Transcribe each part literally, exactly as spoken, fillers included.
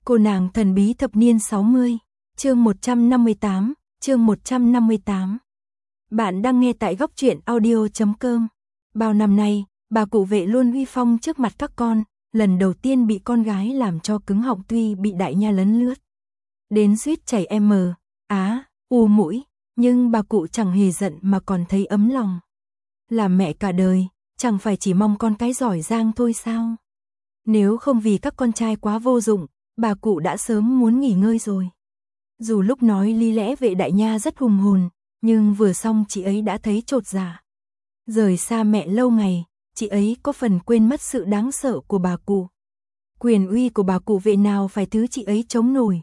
Cô nàng thần bí thập niên sáu mươi, chương một trăm năm mươi tám, chương một trăm năm mươi tám. Bạn đang nghe tại góc truyện audio chấm com. Bao năm nay, bà cụ Vệ luôn uy phong trước mặt các con, lần đầu tiên bị con gái làm cho cứng họng tuy bị đại nha lấn lướt. Đến suýt chảy em mờ, á, u mũi, nhưng bà cụ chẳng hề giận mà còn thấy ấm lòng. Làm mẹ cả đời, chẳng phải chỉ mong con cái giỏi giang thôi sao? Nếu không vì các con trai quá vô dụng, bà cụ đã sớm muốn nghỉ ngơi rồi. Dù lúc nói lý lẽ Vệ đại nha rất hùng hồn, nhưng vừa xong chị ấy đã thấy chột dạ. Rời xa mẹ lâu ngày, chị ấy có phần quên mất sự đáng sợ của bà cụ. Quyền uy của bà cụ Vệ nào phải thứ chị ấy chống nổi.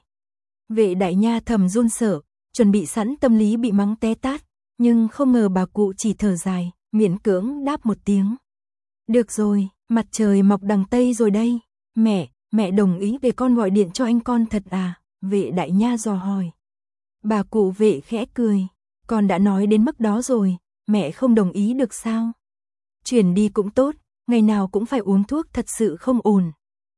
Vệ đại nha thầm run sợ, chuẩn bị sẵn tâm lý bị mắng té tát, nhưng không ngờ bà cụ chỉ thở dài, miễn cưỡng đáp một tiếng. Được rồi, mặt trời mọc đằng Tây rồi đây. Mẹ, mẹ đồng ý để con gọi điện cho anh con thật à? Vệ đại nha dò hỏi. Bà cụ Vệ khẽ cười. Con đã nói đến mức đó rồi, mẹ không đồng ý được sao? Chuyển đi cũng tốt, ngày nào cũng phải uống thuốc thật sự không ổn.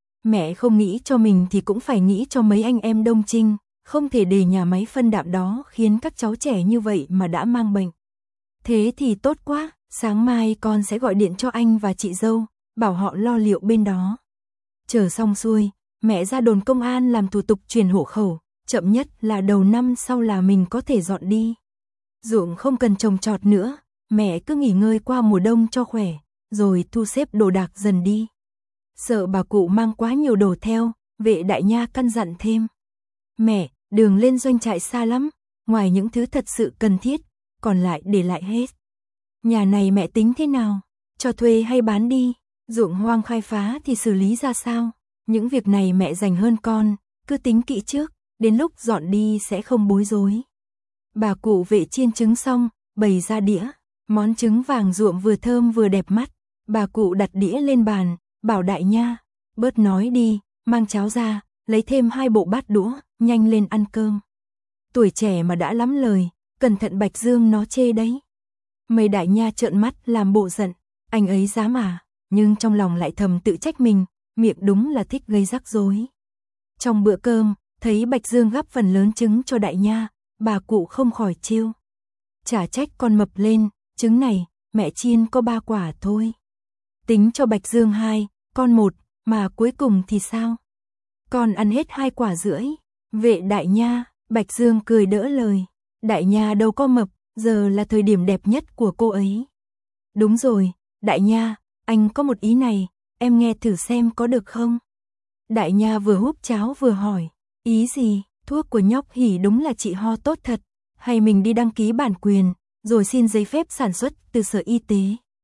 Mẹ không nghĩ cho mình thì cũng phải nghĩ cho mấy anh em Đông Trinh, không thể để nhà máy phân đạm đó khiến các cháu trẻ như vậy mà đã mang bệnh. Thế thì tốt quá, sáng mai con sẽ gọi điện cho anh và chị dâu, bảo họ lo liệu bên đó. Chờ xong xuôi, mẹ ra đồn công an làm thủ tục chuyển hộ khẩu, chậm nhất là đầu năm sau là mình có thể dọn đi. Ruộng không cần trồng trọt nữa, mẹ cứ nghỉ ngơi qua mùa đông cho khỏe, rồi thu xếp đồ đạc dần đi. Sợ bà cụ mang quá nhiều đồ theo, Vệ đại nha căn dặn thêm. Mẹ, đường lên doanh trại xa lắm, ngoài những thứ thật sự cần thiết, còn lại để lại hết. Nhà này mẹ tính thế nào? Cho thuê hay bán đi? Ruộng hoang khai phá thì xử lý ra sao? Những việc này mẹ dành hơn con, cứ tính kỹ trước, đến lúc dọn đi sẽ không bối rối. Bà cụ Vệ chiên trứng xong, bày ra đĩa, món trứng vàng ruộm vừa thơm vừa đẹp mắt. Bà cụ đặt đĩa lên bàn, bảo đại nha, bớt nói đi, mang cháo ra, lấy thêm hai bộ bát đũa, nhanh lên ăn cơm. Tuổi trẻ mà đã lắm lời, cẩn thận Bạch Dương nó chê đấy. Mấy đại nha trợn mắt làm bộ giận, anh ấy dám à, nhưng trong lòng lại thầm tự trách mình, miệng đúng là thích gây rắc rối. Trong bữa cơm, thấy Bạch Dương gắp phần lớn trứng cho đại nha, bà cụ không khỏi trêu. Chả trách con mập lên, trứng này, mẹ chiên có ba quả thôi. Tính cho Bạch Dương hai, con một, mà cuối cùng thì sao? Con ăn hết hai quả rưỡi. Vệ đại nha, Bạch Dương cười đỡ lời. Đại nha đâu có mập, giờ là thời điểm đẹp nhất của cô ấy. Đúng rồi, đại nha, anh có một ý này, em nghe thử xem có được không? Đại nha vừa húp cháo vừa hỏi, ý gì? Thuốc của nhóc Hỉ đúng là trị ho tốt thật, hay mình đi đăng ký bản quyền, rồi xin giấy phép sản xuất từ Sở Y tế.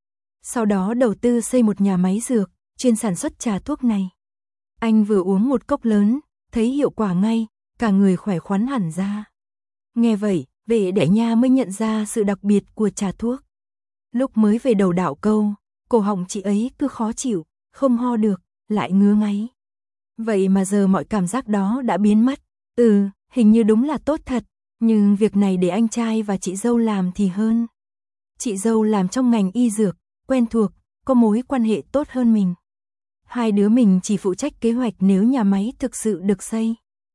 Sau đó đầu tư xây một nhà máy dược, chuyên sản xuất trà thuốc này. Anh vừa uống một cốc lớn, thấy hiệu quả ngay, cả người khỏe khoắn hẳn ra. Nghe vậy, Vệ đại nha mới nhận ra sự đặc biệt của trà thuốc. Lúc mới về đầu đạo câu, cổ họng chị ấy cứ khó chịu, không ho được, lại ngứa ngáy. Vậy mà giờ mọi cảm giác đó đã biến mất. Ừ, hình như đúng là tốt thật, nhưng việc này để anh trai và chị dâu làm thì hơn. Chị dâu làm trong ngành y dược, quen thuộc, có mối quan hệ tốt hơn mình. Hai đứa mình chỉ phụ trách kế hoạch nếu nhà máy thực sự được xây.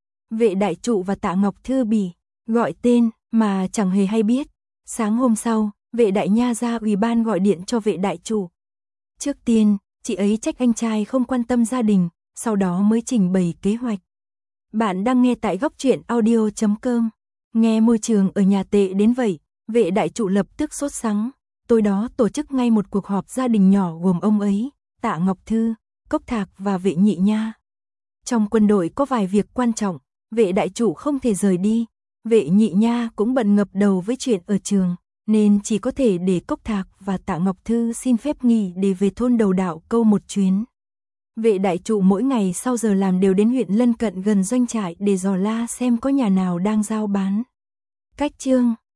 Vệ đại trụ và Tạ Ngọc Thư Bỉ, gọi tên mà chẳng hề hay biết. Sáng hôm sau, Vệ đại nha ra ủy ban gọi điện cho Vệ đại trụ. Trước tiên, chị ấy trách anh trai không quan tâm gia đình, sau đó mới trình bày kế hoạch. Bạn đang nghe tại góc truyện audio chấm com. Nghe môi trường ở nhà tệ đến vậy, Vệ đại trụ lập tức sốt sắng. Tối đó tổ chức ngay một cuộc họp gia đình nhỏ gồm ông ấy, Tạ Ngọc Thư, Cốc Thạc và Vệ nhị nha. Trong quân đội có vài việc quan trọng, Vệ đại trụ không thể rời đi. Vệ nhị nha cũng bận ngập đầu với chuyện ở trường, nên chỉ có thể để Cốc Thạc và Tạ Ngọc Thư xin phép nghỉ để về thôn đầu đạo câu một chuyến. Vệ đại trụ mỗi ngày sau giờ làm đều đến huyện lân cận gần doanh trại để dò la xem có nhà nào đang giao bán. Cách chương